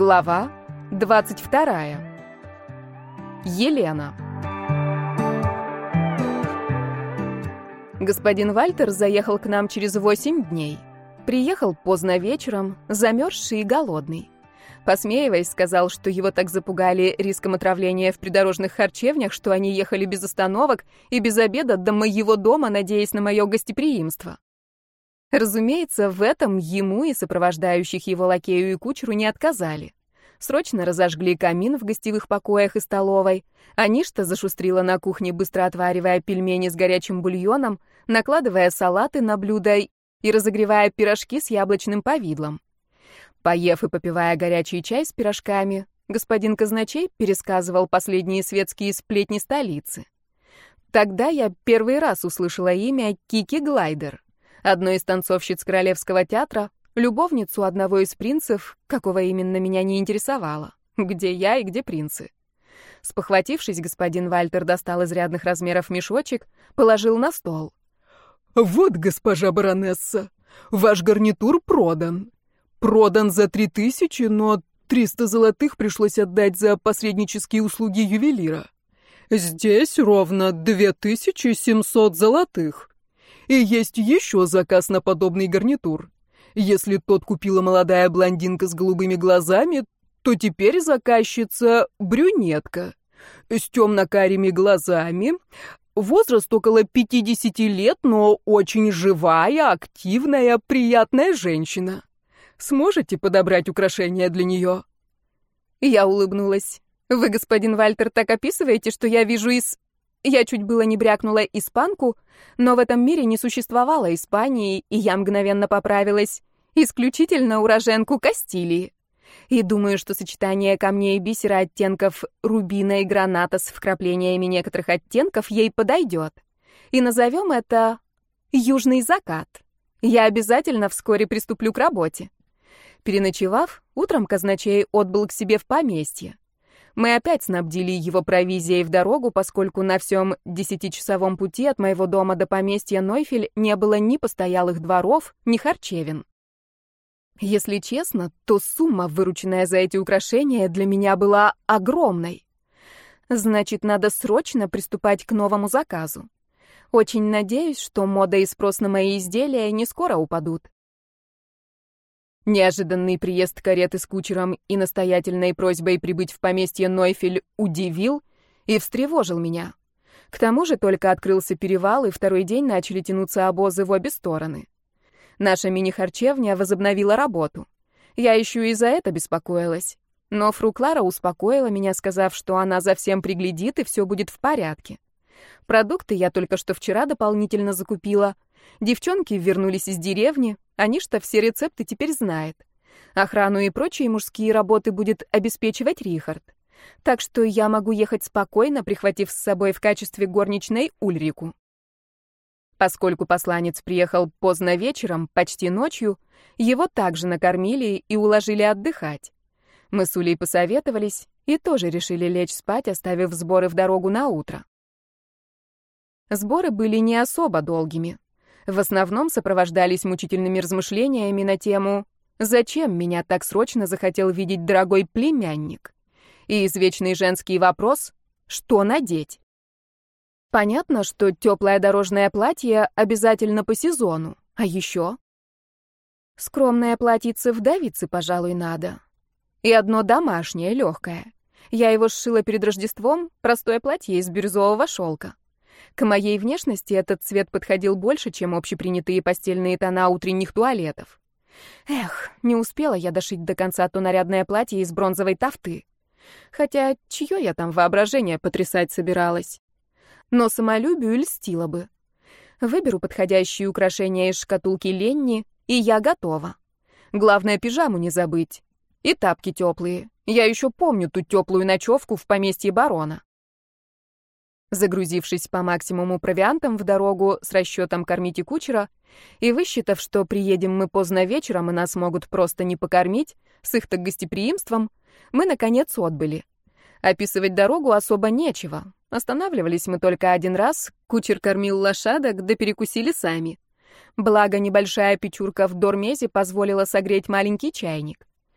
Глава 22. Елена. Господин Вальтер заехал к нам через 8 дней. Приехал поздно вечером, замерзший и голодный. Посмеиваясь, сказал, что его так запугали риском отравления в придорожных харчевнях, что они ехали без остановок и без обеда до моего дома, надеясь на мое гостеприимство. Разумеется, в этом ему и сопровождающих его лакею и кучеру не отказали. Срочно разожгли камин в гостевых покоях и столовой, а Ништа зашустрила на кухне, быстро отваривая пельмени с горячим бульоном, накладывая салаты на блюда и разогревая пирожки с яблочным повидлом. Поев и попивая горячий чай с пирожками, господин казначей пересказывал последние светские сплетни столицы. Тогда я первый раз услышала имя Кики Глайдер, одной из танцовщиц Королевского театра, любовницу одного из принцев, какого именно меня не интересовало. Где я и где принцы? Спохватившись, господин Вальтер достал изрядных размеров мешочек, положил на стол. «Вот, госпожа баронесса, ваш гарнитур продан. Продан за 3000, но 300 золотых пришлось отдать за посреднические услуги ювелира. Здесь ровно 2700 золотых. И есть еще заказ на подобный гарнитур. Если тот купила молодая блондинка с голубыми глазами, то теперь заказчица брюнетка с темно-карими глазами, возраст около 50 лет, но очень живая, активная, приятная женщина. Сможете подобрать украшения для нее?» Я улыбнулась. «Вы, господин Вальтер, так описываете, что я вижу из...» Я чуть было не брякнула испанку, но в этом мире не существовало Испании, и я мгновенно поправилась. Исключительно уроженку Кастилии. И думаю, что сочетание камней и бисера оттенков рубина и граната с вкраплениями некоторых оттенков ей подойдет. И назовем это «Южный закат». Я обязательно вскоре приступлю к работе. Переночевав, утром казначей отбыл к себе в поместье. Мы опять снабдили его провизией в дорогу, поскольку на всем 10-часовом пути от моего дома до поместья Нойфель не было ни постоялых дворов, ни харчевин. Если честно, то сумма, вырученная за эти украшения, для меня была огромной. Значит, надо срочно приступать к новому заказу. Очень надеюсь, что мода и спрос на мои изделия не скоро упадут. Неожиданный приезд кареты с кучером и настоятельной просьбой прибыть в поместье Нойфель удивил и встревожил меня. К тому же только открылся перевал, и второй день начали тянуться обозы в обе стороны. Наша мини-харчевня возобновила работу. Я еще и за это беспокоилась. Но фру Клара успокоила меня, сказав, что она за всем приглядит, и все будет в порядке. Продукты я только что вчера дополнительно закупила. Девчонки вернулись из деревни, они-то все рецепты теперь знает. Охрану и прочие мужские работы будет обеспечивать Рихард. Так что я могу ехать спокойно, прихватив с собой в качестве горничной Ульрику. Поскольку посланец приехал поздно вечером, почти ночью, его также накормили и уложили отдыхать. Мы с Улей посоветовались и тоже решили лечь спать, оставив сборы в дорогу на утро. Сборы были не особо долгими. В основном сопровождались мучительными размышлениями на тему «Зачем меня так срочно захотел видеть дорогой племянник?» И извечный женский вопрос «Что надеть?». Понятно, что теплое дорожное платье обязательно по сезону, а еще скромное платьице вдовицы, пожалуй, надо. И одно домашнее, легкое. Я его сшила перед Рождеством, простое платье из бирюзового шелка. К моей внешности этот цвет подходил больше, чем общепринятые постельные тона утренних туалетов. Эх, не успела я дошить до конца то нарядное платье из бронзовой тафты. Хотя, чье я там воображение потрясать собиралась? Но самолюбию льстила бы. Выберу подходящие украшения из шкатулки Ленни, и я готова. Главное, пижаму не забыть. И тапки теплые. Я еще помню ту теплую ночевку в поместье барона. Загрузившись по максимуму провиантом в дорогу с расчетом кормить и кучера, и высчитав, что приедем мы поздно вечером, и нас могут просто не покормить, с их-то гостеприимством, мы, наконец, отбыли. Описывать дорогу особо нечего. Останавливались мы только один раз, кучер кормил лошадок, да перекусили сами. Благо, небольшая печурка в Дормезе позволила согреть маленький чайник.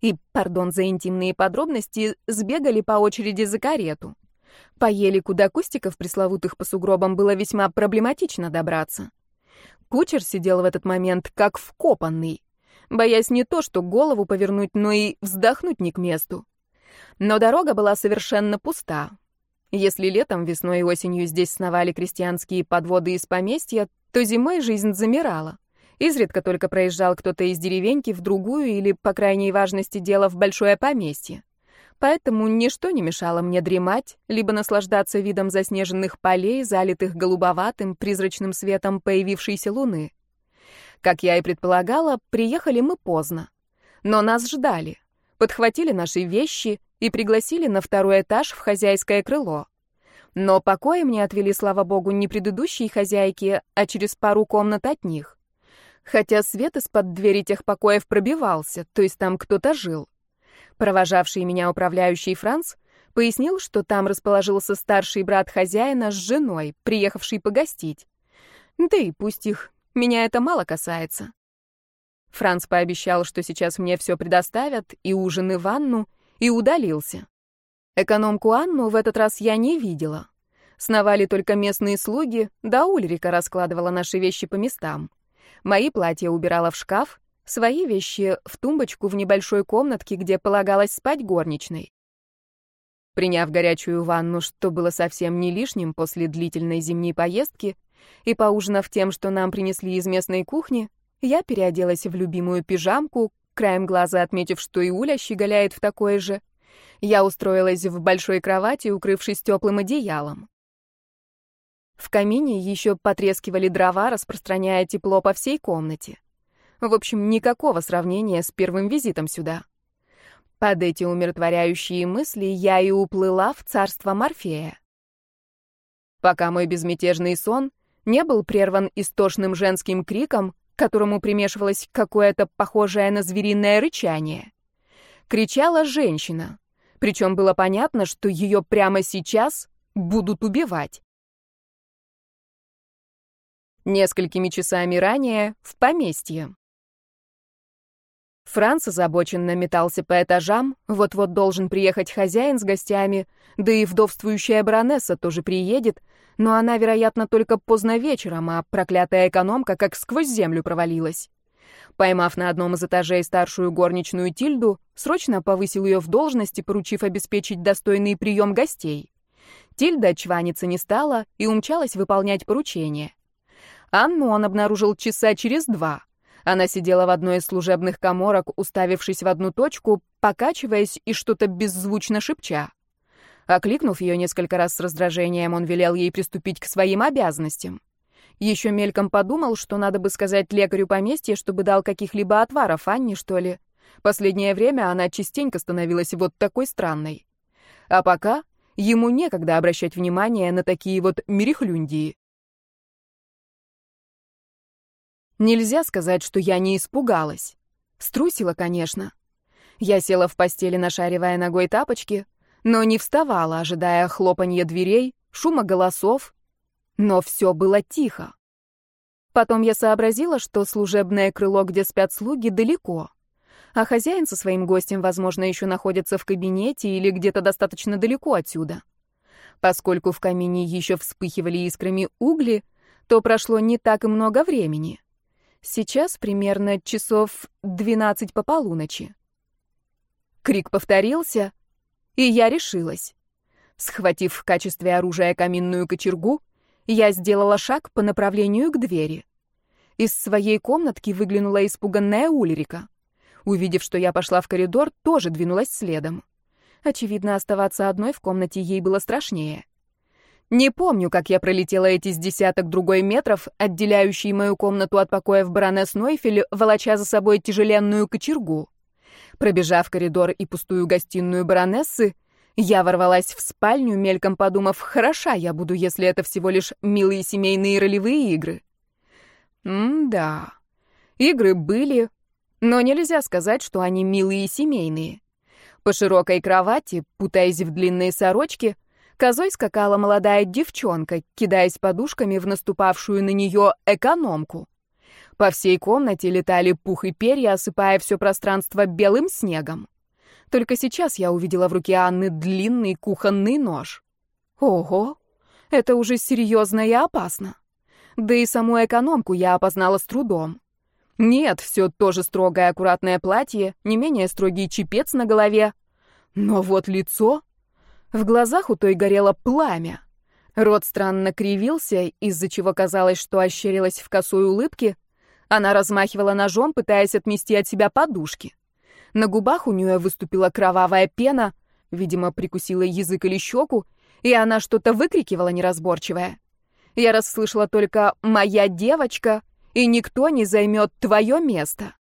и, пардон за интимные подробности, сбегали по очереди за карету. Поели, куда кустиков пресловутых по сугробам было весьма проблематично добраться. Кучер сидел в этот момент как вкопанный, боясь не то что голову повернуть, но и вздохнуть не к месту. Но дорога была совершенно пуста. Если летом, весной и осенью здесь сновали крестьянские подводы из поместья, то зимой жизнь замирала. Изредка только проезжал кто-то из деревеньки в другую или, по крайней важности дела, в большое поместье. Поэтому ничто не мешало мне дремать, либо наслаждаться видом заснеженных полей, залитых голубоватым, призрачным светом появившейся луны. Как я и предполагала, приехали мы поздно. Но нас ждали, подхватили наши вещи и пригласили на второй этаж в хозяйское крыло. Но покои мне отвели, слава богу, не предыдущие хозяйки, а через пару комнат от них. Хотя свет из-под двери тех покоев пробивался, то есть там кто-то жил. Провожавший меня управляющий Франц пояснил, что там расположился старший брат хозяина с женой, приехавший погостить. Да и пусть их, меня это мало касается. Франц пообещал, что сейчас мне все предоставят, и ужин, и ванну, и удалился. Экономку Анну в этот раз я не видела. Сновали только местные слуги, да Ульрика раскладывала наши вещи по местам. Мои платья убирала в шкаф, свои вещи в тумбочку в небольшой комнатке, где полагалось спать горничной. Приняв горячую ванну, что было совсем не лишним после длительной зимней поездки, и поужинав тем, что нам принесли из местной кухни, я переоделась в любимую пижамку, краем глаза отметив, что и Уля щеголяет в такой же. Я устроилась в большой кровати, укрывшись теплым одеялом. В камине еще потрескивали дрова, распространяя тепло по всей комнате. В общем, никакого сравнения с первым визитом сюда. Под эти умиротворяющие мысли я и уплыла в царство Морфея. Пока мой безмятежный сон не был прерван истошным женским криком, к которому примешивалось какое-то похожее на звериное рычание. Кричала женщина, причем было понятно, что ее прямо сейчас будут убивать. Несколькими часами ранее в поместье. Франц озабоченно метался по этажам, вот-вот должен приехать хозяин с гостями, да и вдовствующая баронесса тоже приедет, но она, вероятно, только поздно вечером, а проклятая экономка как сквозь землю провалилась. Поймав на одном из этажей старшую горничную Тильду, срочно повысил ее в должности, поручив обеспечить достойный прием гостей. Тильда чваниться не стала и умчалась выполнять поручение. Анну он обнаружил часа через 2. Она сидела в одной из служебных каморок, уставившись в одну точку, покачиваясь и что-то беззвучно шепча. Окликнув ее несколько раз с раздражением, он велел ей приступить к своим обязанностям. Еще мельком подумал, что надо бы сказать лекарю поместья, чтобы дал каких-либо отваров Анне, что ли. Последнее время она частенько становилась вот такой странной. А пока ему некогда обращать внимание на такие вот мерехлюндии. Нельзя сказать, что я не испугалась. Струсила, конечно. Я села в постели, нашаривая ногой тапочки, но не вставала, ожидая хлопанья дверей, шума голосов. Но все было тихо. Потом я сообразила, что служебное крыло, где спят слуги, далеко, а хозяин со своим гостем, возможно, еще находится в кабинете или где-то достаточно далеко отсюда. Поскольку в камине еще вспыхивали искрами угли, то прошло не так и много времени. Сейчас примерно часов 12 по полуночи. Крик повторился, и я решилась. Схватив в качестве оружия каминную кочергу, я сделала шаг по направлению к двери. Из своей комнатки выглянула испуганная Ульрика. Увидев, что я пошла в коридор, тоже двинулась следом. Очевидно, оставаться одной в комнате ей было страшнее. Не помню, как я пролетела эти с десяток другой метров, отделяющие мою комнату от покоев баронесс Нойфель, волоча за собой тяжеленную кочергу. Пробежав коридор и пустую гостиную баронессы, я ворвалась в спальню, мельком подумав, хороша я буду, если это всего лишь милые семейные ролевые игры. Да, игры были, но нельзя сказать, что они милые и семейные. По широкой кровати, путаясь в длинные сорочки, козой скакала молодая девчонка, кидаясь подушками в наступавшую на нее экономку. По всей комнате летали пух и перья, осыпая все пространство белым снегом. Только сейчас я увидела в руке Анны длинный кухонный нож. Ого, это уже серьезно и опасно. Да и саму экономку я опознала с трудом. Нет, все тоже строгое аккуратное платье, не менее строгий чепец на голове. Но вот лицо... В глазах у той горело пламя. Рот странно кривился, из-за чего казалось, что ощерилась в косой улыбке. Она размахивала ножом, пытаясь отмести от себя подушки. На губах у нее выступила кровавая пена, видимо, прикусила язык или щеку, и она что-то выкрикивала неразборчивое. Я расслышала только «моя девочка», и никто не займет твое место.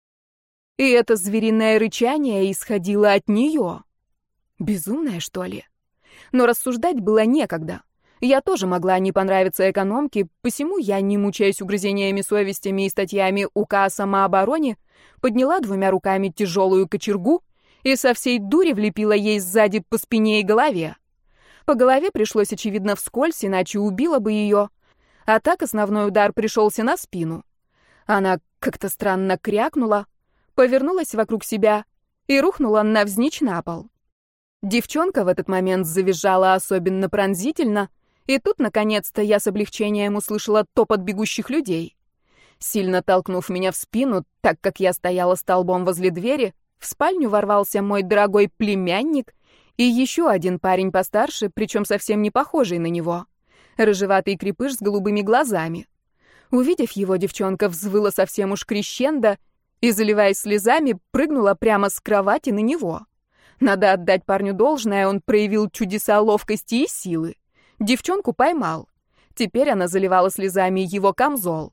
И это звериное рычание исходило от нее. Безумная, что ли? Но рассуждать было некогда. Я тоже могла не понравиться экономке, посему я, не мучаясь угрызениями совестями и статьями УК о самообороне, подняла 2 руками тяжелую кочергу и со всей дури влепила ей сзади по спине и голове. По голове пришлось, очевидно, вскользь, иначе убила бы ее. А так основной удар пришелся на спину. Она как-то странно крякнула, повернулась вокруг себя и рухнула навзничь на пол. Девчонка в этот момент завизжала особенно пронзительно, и тут, наконец-то, я с облегчением услышала топот бегущих людей. Сильно толкнув меня в спину, так как я стояла столбом возле двери, в спальню ворвался мой дорогой племянник и еще один парень постарше, причем совсем не похожий на него. Рыжеватый крепыш с голубыми глазами. Увидев его, девчонка взвыла совсем уж крещендо и, заливаясь слезами, прыгнула прямо с кровати на него. Надо отдать парню должное, он проявил чудеса ловкости и силы. Девчонку поймал. Теперь она заливала слезами его камзол.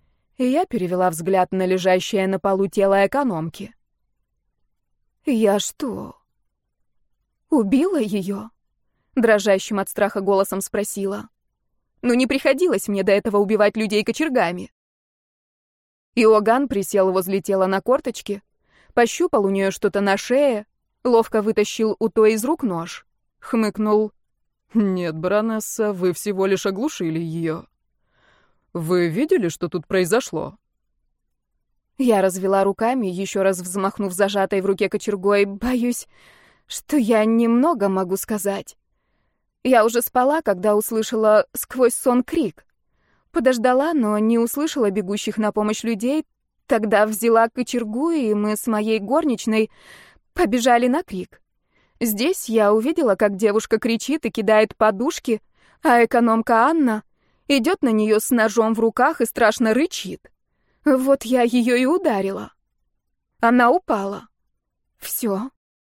И я перевела взгляд на лежащее на полу тело экономки. «Я что, убила ее?» Дрожащим от страха голосом спросила. «Ну не приходилось мне до этого убивать людей кочергами». Иоганн присел возле тела на корточки, пощупал у нее что-то на шее, ловко вытащил у той из рук нож, хмыкнул. «Нет, баронесса, вы всего лишь оглушили ее. Вы видели, что тут произошло?» Я развела руками, еще раз взмахнув зажатой в руке кочергой. Боюсь, что я немного могу сказать. Я уже спала, когда услышала сквозь сон крик. Подождала, но не услышала бегущих на помощь людей. Тогда взяла кочергу, и мы с моей горничной побежали на крик. Здесь я увидела, как девушка кричит и кидает подушки, а экономка Анна идет на нее с ножом в руках и страшно рычит. Вот я ее и ударила. Она упала. Все.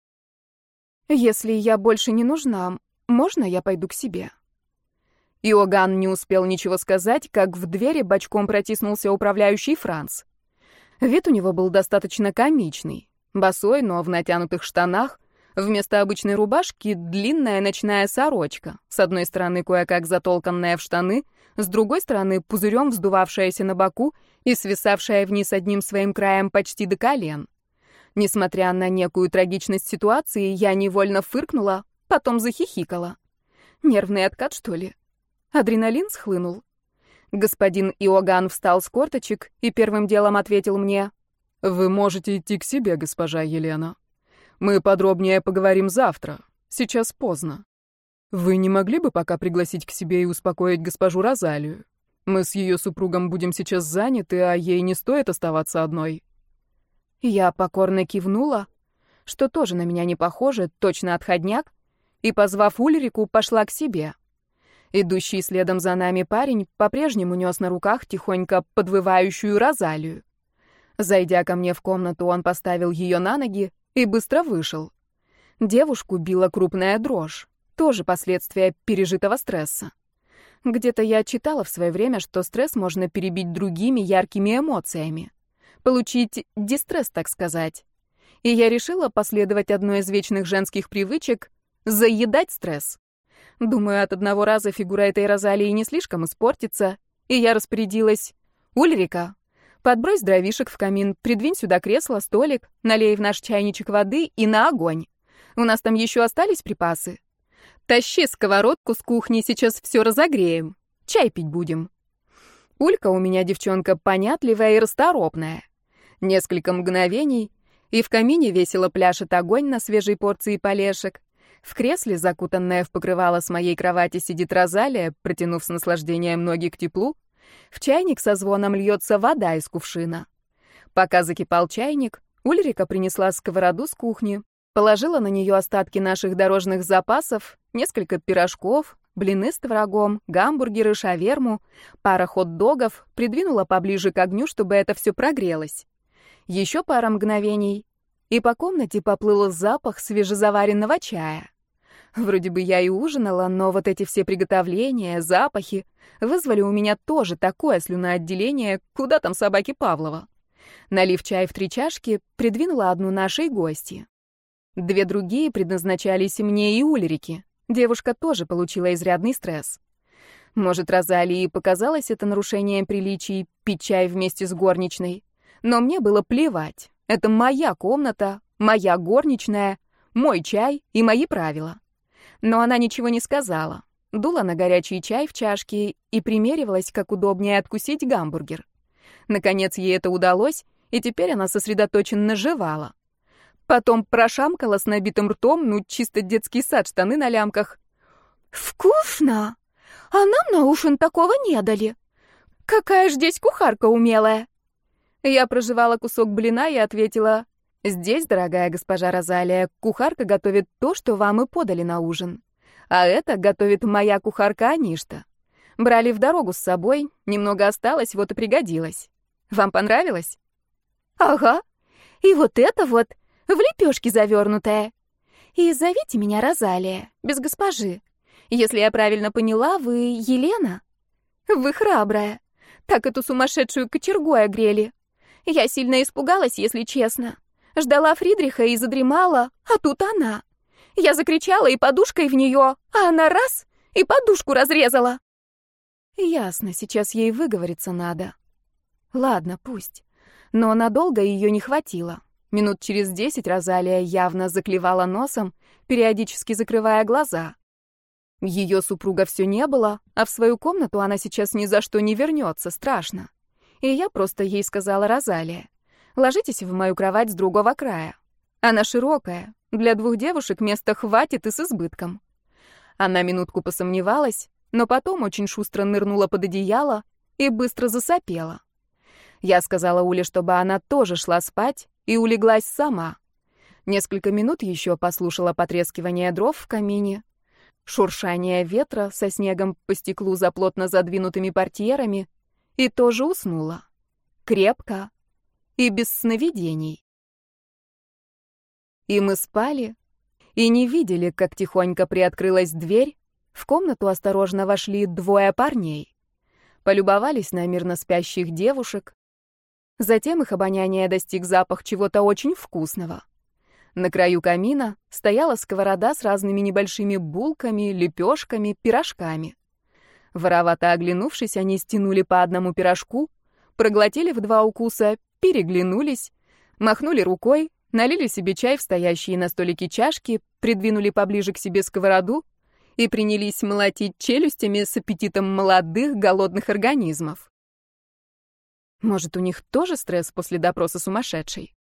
Если я больше не нужна, можно я пойду к себе? Иоганн не успел ничего сказать, как в двери бочком протиснулся управляющий Франц. Вид у него был достаточно комичный. Босой, но в натянутых штанах, вместо обычной рубашки длинная ночная сорочка, с одной стороны кое-как затолканная в штаны, с другой стороны пузырем вздувавшаяся на боку и свисавшая вниз одним своим краем почти до колен. Несмотря на некую трагичность ситуации, я невольно фыркнула, потом захихикала. Нервный откат, что ли? Адреналин схлынул. Господин Иоганн встал с корточек и первым делом ответил мне: «Вы можете идти к себе, госпожа Елена. Мы подробнее поговорим завтра. Сейчас поздно. Вы не могли бы пока пригласить к себе и успокоить госпожу Розалию? Мы с ее супругом будем сейчас заняты, а ей не стоит оставаться одной». Я покорно кивнула, что тоже на меня не похоже, точно отходняк, и, позвав Ульрику, пошла к себе. Идущий следом за нами парень по-прежнему нес на руках тихонько подвывающую Розалию. Зайдя ко мне в комнату, он поставил ее на ноги и быстро вышел. Девушку била крупная дрожь, тоже последствия пережитого стресса. Где-то я читала в свое время, что стресс можно перебить другими яркими эмоциями. Получить дистресс, так сказать. И я решила последовать одной из вечных женских привычек — заедать стресс. Думаю, от одного раза фигура этой Розалии не слишком испортится, и я распорядилась: «Ульрика, подбрось дровишек в камин, придвинь сюда кресло, столик, налей в наш чайничек воды и на огонь. У нас там еще остались припасы. Тащи сковородку с кухни, сейчас все разогреем. Чай пить будем». Улька у меня девчонка понятливая и расторопная. Несколько мгновений, и в камине весело пляшет огонь на свежей порции полешек. В кресле, закутанная в покрывало с моей кровати, сидит Розалия, протянув с наслаждением ноги к теплу. В чайник со звоном льется вода из кувшина. Пока закипал чайник, Ульрика принесла сковороду с кухни, положила на нее остатки наших дорожных запасов, несколько пирожков, блины с творогом, гамбургеры, шаверму, пара хот-догов, придвинула поближе к огню, чтобы это все прогрелось. Еще пара мгновений, и по комнате поплыл запах свежезаваренного чая. Вроде бы я и ужинала, но вот эти все приготовления, запахи вызвали у меня тоже такое слюноотделение, куда там собаки Павлова. Налив чай в 3 чашки, придвинула одну нашей гости. 2 другие предназначались мне и Ульрике. Девушка тоже получила изрядный стресс. Может, Розалии показалось это нарушением приличий пить чай вместе с горничной, но мне было плевать. Это моя комната, моя горничная, мой чай и мои правила. Но она ничего не сказала. Дула на горячий чай в чашке и примеривалась, как удобнее откусить гамбургер. Наконец ей это удалось, и теперь она сосредоточенно жевала. Потом прошамкала с набитым ртом, чисто детский сад, штаны на лямках. «Вкусно! А нам на ужин такого не дали. Какая ж здесь кухарка умелая!» Я прожевала кусок блина и ответила: «Здесь, дорогая госпожа Розалия, кухарка готовит то, что вам и подали на ужин. А это готовит моя кухарка Аништа. Брали в дорогу с собой, немного осталось, вот и пригодилось. Вам понравилось?» «Ага, и вот это вот в лепешки завернутое. И зовите меня Розалия, без госпожи. Если я правильно поняла, вы Елена? Вы храбрая. Так эту сумасшедшую кочергу огрели. Я сильно испугалась, если честно. Ждала Фридриха и задремала, а тут она. Я закричала и подушкой в нее, а она раз — и подушку разрезала». Ясно, сейчас ей выговориться надо. Ладно, пусть. Но надолго ее не хватило. Минут через 10 Розалия явно заклевала носом, периодически закрывая глаза. Ее супруга все не было, а в свою комнату она сейчас ни за что не вернется, страшно. И я просто ей сказала: «Розалия, ложитесь в мою кровать с другого края. Она широкая, для 2 девушек места хватит и с избытком». Она минутку посомневалась, но потом очень шустро нырнула под одеяло и быстро засопела. Я сказала Уле, чтобы она тоже шла спать, и улеглась сама. Несколько минут еще послушала потрескивание дров в камине, шуршание ветра со снегом по стеклу за плотно задвинутыми портьерами, и тоже уснула. Крепко и без сновидений. И мы спали, и не видели, как тихонько приоткрылась дверь. В комнату осторожно вошли 2 парней. Полюбовались на мирно спящих девушек. Затем их обоняние достиг запах чего-то очень вкусного. На краю камина стояла сковорода с разными небольшими булками, лепешками, пирожками. Воровато оглянувшись, они стянули по одному пирожку, проглотили в 2 укуса, переглянулись, махнули рукой, налили себе чай в стоящие на столике чашки, придвинули поближе к себе сковороду и принялись молотить челюстями с аппетитом молодых, голодных организмов. Может, у них тоже стресс после допроса сумасшедшей?